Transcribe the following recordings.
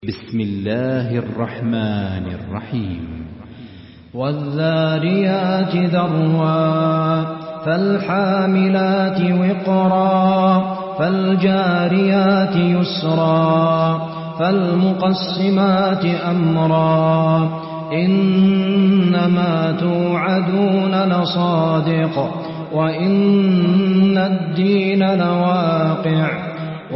بسم الله الرحمن الرحيم والذاريات ذروا فالحاملات وقرا فالجاريات يسرا فالمقسمات أمرا إنما توعدون لصادق وإن الدين لواقع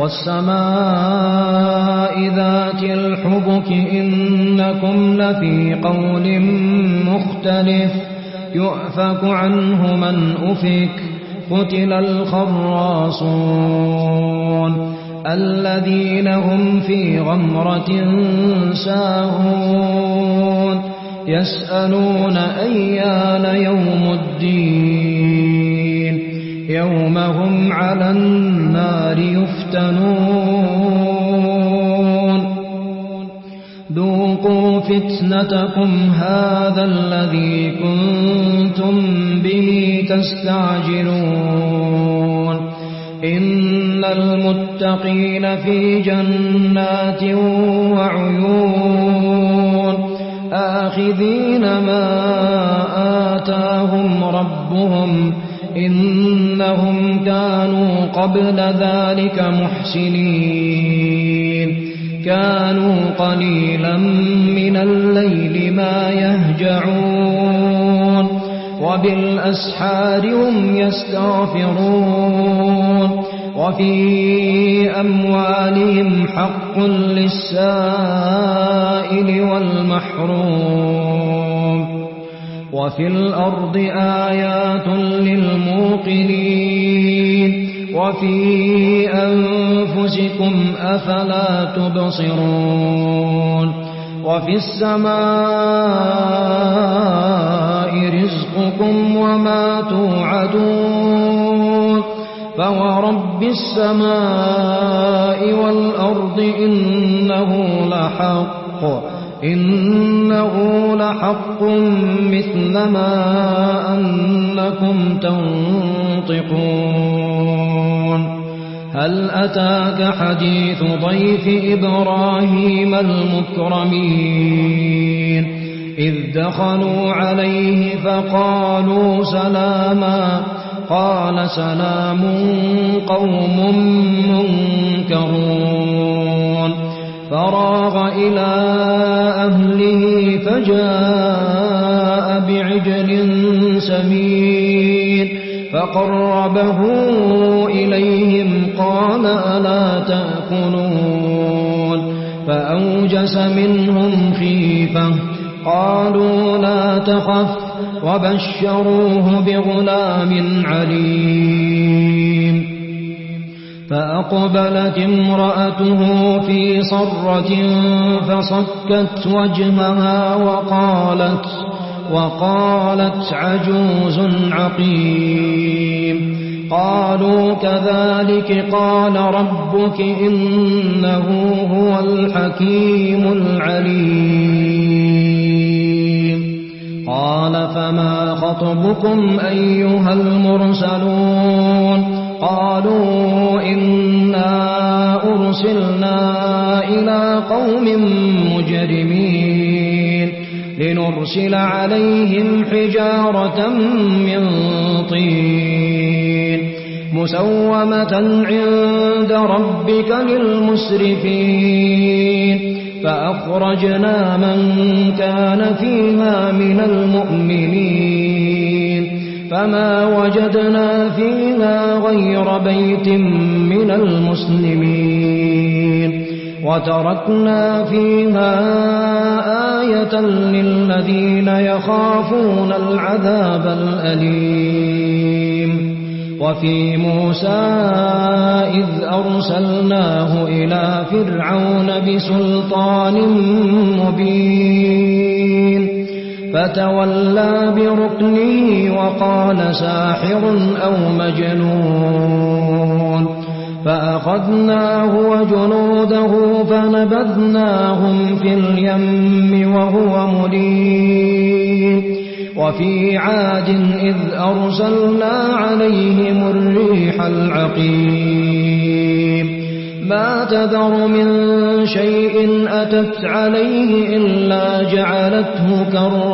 والسماء ذات الحبك إنكم لفي قول مختلف يؤفك عنه من أفك قتل الخراصون الذين هم في غمرة ساهون يسألون أيان يوم الدين يوم هم على النار يفتنون ذوقوا فتنتكم هذا الذي كنتم به تستعجلون إن المتقين في جنات وعيون آخذين ما آتاهم ربهم إنهم كانوا قبل ذلك محسنين كانوا قليلا من الليل ما يهجعون وبالأسحار هم يستغفرون وفي أموالهم حق للسائل والمحروم وفي الأرض آيات للموقنين وفي أنفسكم أفلا تبصرون وفي السماء رزقكم وما توعدون فورب السماء والأرض إنه لحق مثل ما أنكم تنطقون هل أتاك حديث ضيف إبراهيم المكرمين إذ دخلوا عليه فقالوا سلاما قال سلام قوم منكرون فراغ إلى أهله فجاء بعجل سمين فقربه إليهم قال ألا تأكلون فأوجس منهم خيفة قالوا لا تخف وبشروه بغلام عليم فأقبلت امرأته في صرة فصكت وجهها وقالت عجوز عقيم قالوا كذلك قال ربك إنه هو الحكيم العليم قال فما خطبكم أيها المرسلون قالوا إنا أرسلنا إلى قوم مجرمين لنرسل عليهم حجارة من طين مسومة عند ربك للمسرفين فأخرجنا من كان فيها من المؤمنين فما وجدنا فيها غير بيت من المسلمين وتركنا فيها آية للذين يخافون العذاب الأليم وفي موسى إذ أرسلناه إلى فرعون بسلطان مبين فتولى بركنه وقال ساحر أو مجنون فأخذناه وجنوده فنبذناهم في اليم وهو مليم وفي عاد إذ أرسلنا عليهم الريح العقيم ما تذر من شيء أتت عليه إلا جعلته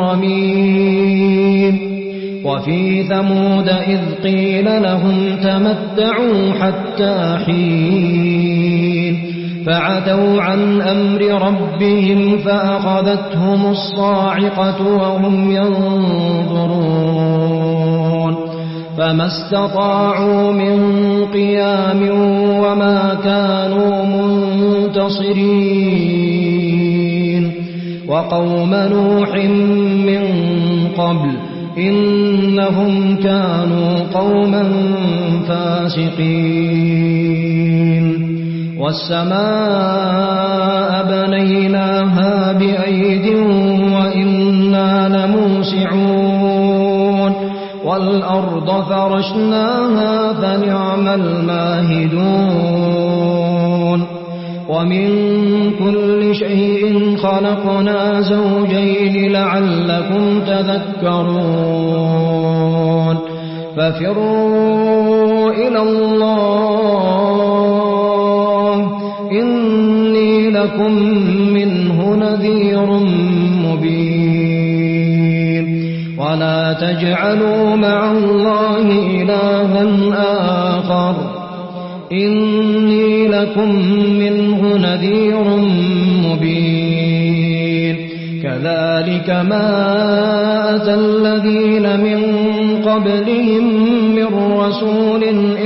كالرميم وفي ثمود إذ قيل لهم تمتعوا حتى حين فعتوا عن أمر ربهم فأخذتهم الصاعقة وهم ينظرون فما استطاعوا من قيام وما كانوا منتصرين وقوم نوح من قبل إنهم كانوا قوما فاسقين والسماء بنيناها بأيد وإنا لموسعون والأرض فرشناها فنعم الماهدون ومن كل شيء خلقنا زوجين لعلكم تذكرون ففروا إلى الله إني لكم منه نذير مبين ولا تجعلوا مع الله إلها آخر إني لكم منه نذير مبين كذلك ما أتى الذين من قبلهم من رسول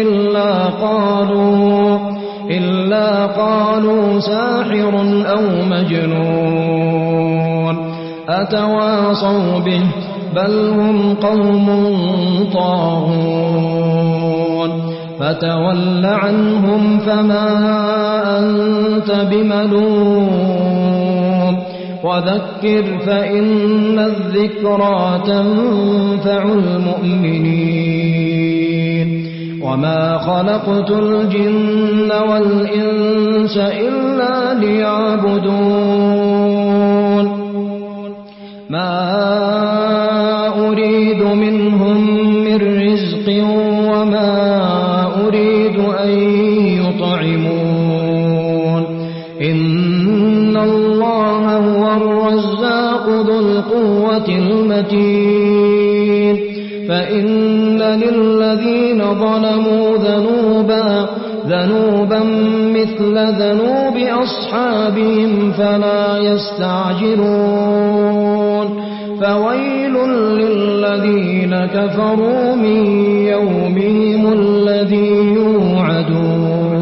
إلا قالوا ساحر أو مجنون أتواصوا به بل هم قوم طاغون فتول عنهم فما أنت بملوم وذكر فإن الذكرى تنفع المؤمنين وما خلقت الجن والإنس إلا ليعبدون ما أريد منهم من رزق وما أريد أن يطعمون إن الله هو الرزاق ذو القوة المتين فإن للذين ظلموا ذنوبا مثل ذنوب أصحابهم فلا يستعجلون فويل للذين كفروا من يومهم الذي يوعدون